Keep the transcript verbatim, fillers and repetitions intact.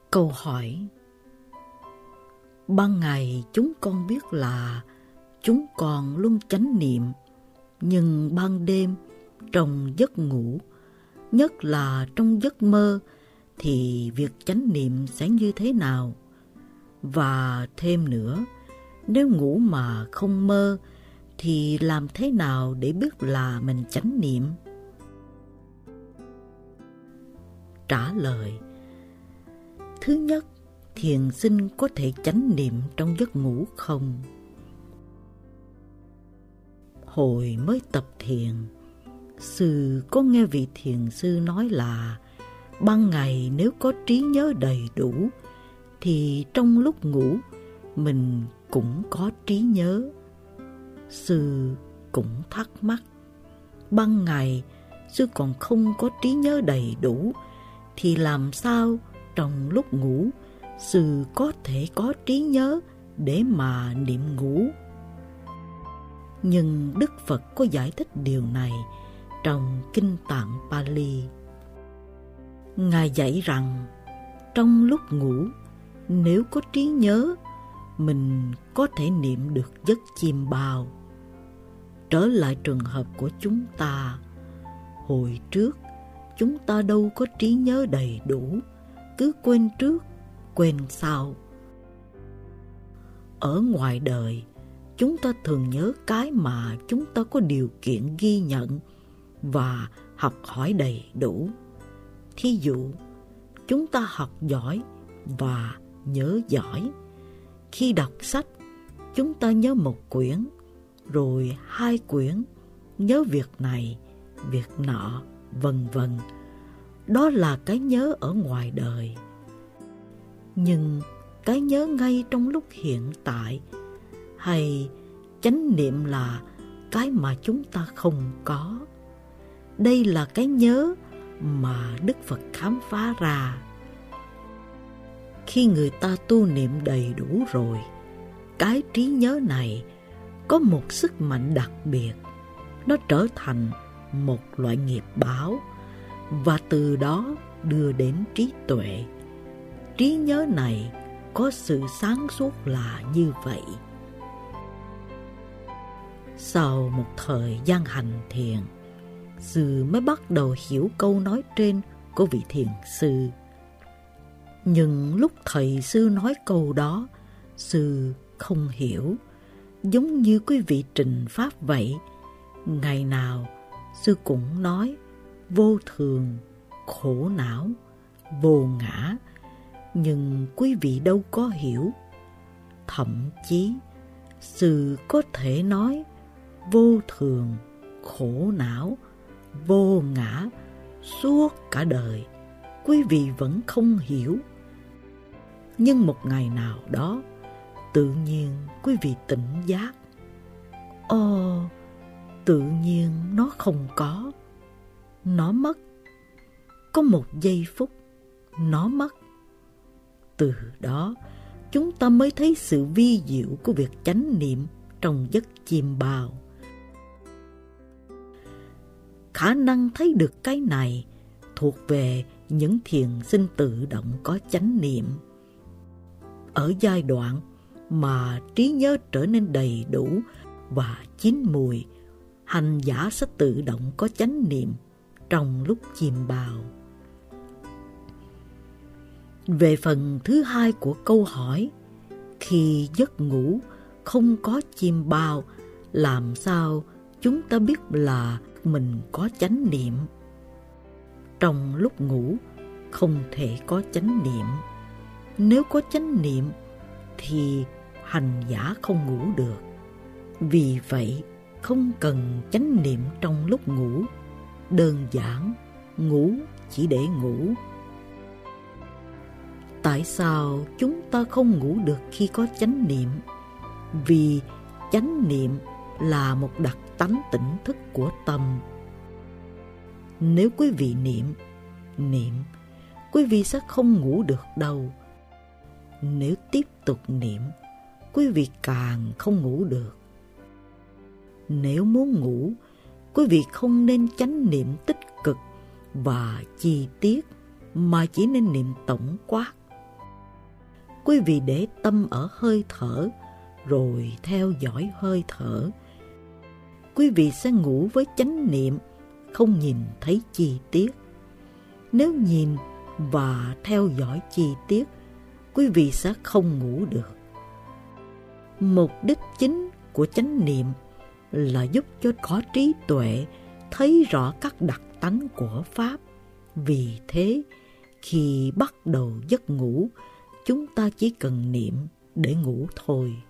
Câu hỏi: ban ngày chúng con biết là chúng con luôn chánh niệm, nhưng ban đêm trong giấc ngủ, nhất là trong giấc mơ, thì việc chánh niệm sẽ như thế nào? Và thêm nữa, nếu ngủ mà không mơ thì làm thế nào để biết là mình chánh niệm? Trả lời: thứ nhất, thiền sinh có thể chánh niệm trong giấc ngủ không? Hồi mới tập thiền, sư có nghe vị thiền sư nói là ban ngày nếu có trí nhớ đầy đủ thì trong lúc ngủ mình cũng có trí nhớ. Sư cũng thắc mắc, ban ngày sư còn không có trí nhớ đầy đủ thì làm sao trong lúc ngủ sư có thể có trí nhớ để mà niệm ngủ? Nhưng Đức Phật có giải thích điều này trong Kinh Tạng Pali. Ngài dạy rằng trong lúc ngủ, nếu có trí nhớ, mình có thể niệm được giấc chim bao. Trở lại trường hợp của chúng ta, hồi trước chúng ta đâu có trí nhớ đầy đủ, cứ quên trước, quên sau. Ở ngoài đời, chúng ta thường nhớ cái mà chúng ta có điều kiện ghi nhận và học hỏi đầy đủ. Thí dụ, chúng ta học giỏi và nhớ giỏi. Khi đọc sách, chúng ta nhớ một quyển, rồi hai quyển, nhớ việc này, việc nọ, vân vân. Đó là cái nhớ ở ngoài đời. Nhưng cái nhớ ngay trong lúc hiện tại, hay chánh niệm là cái mà chúng ta không có. Đây là cái nhớ mà Đức Phật khám phá ra. Khi người ta tu niệm đầy đủ rồi, cái trí nhớ này có một sức mạnh đặc biệt. Nó trở thành một loại nghiệp báo, và từ đó đưa đến trí tuệ. Trí nhớ này có sự sáng suốt là như vậy. Sau một thời gian hành thiền, sư mới bắt đầu hiểu câu nói trên của vị thiền sư. Nhưng lúc thầy sư nói câu đó, sư không hiểu. Giống như quý vị trình pháp vậy, ngày nào sư cũng nói vô thường, khổ não, vô ngã, nhưng quý vị đâu có hiểu. Thậm chí sư có thể nói vô thường, khổ não, vô ngã suốt cả đời, quý vị vẫn không hiểu. Nhưng một ngày nào đó, tự nhiên quý vị tỉnh giác. Ồ, tự nhiên nó không có, nó mất. Có một giây phút, nó mất. Từ đó, chúng ta mới thấy sự vi diệu của việc chánh niệm trong giấc chim bao. Khả năng thấy được cái này thuộc về những thiền sinh tự động có chánh niệm. Ở giai đoạn mà trí nhớ trở nên đầy đủ và chín mùi, hành giả sẽ tự động có chánh niệm trong lúc chim bao. Về phần thứ hai của câu hỏi, khi giấc ngủ không có chim bao, làm sao chúng ta biết là mình có chánh niệm? Trong lúc ngủ không thể có chánh niệm. Nếu có chánh niệm thì hành giả không ngủ được. Vì vậy không cần chánh niệm trong lúc ngủ. Đơn giản, ngủ chỉ để ngủ. Tại sao chúng ta không ngủ được khi có chánh niệm? Vì chánh niệm là một đặc tánh tỉnh thức của tâm. Nếu quý vị niệm, niệm, quý vị sẽ không ngủ được đâu. Nếu tiếp tục niệm, quý vị càng không ngủ được. Nếu muốn ngủ, quý vị không nên chánh niệm tích cực và chi tiết, mà chỉ nên niệm tổng quát. quý vị để tâm ở hơi thở, rồi theo dõi hơi thở. Quý vị sẽ ngủ với chánh niệm, không nhìn thấy chi tiết. Nếu nhìn và theo dõi chi tiết, quý vị sẽ không ngủ được. Mục đích chính của chánh niệm là giúp cho có trí tuệ thấy rõ các đặc tánh của Pháp. Vì thế, khi bắt đầu giấc ngủ, chúng ta chỉ cần niệm để ngủ thôi.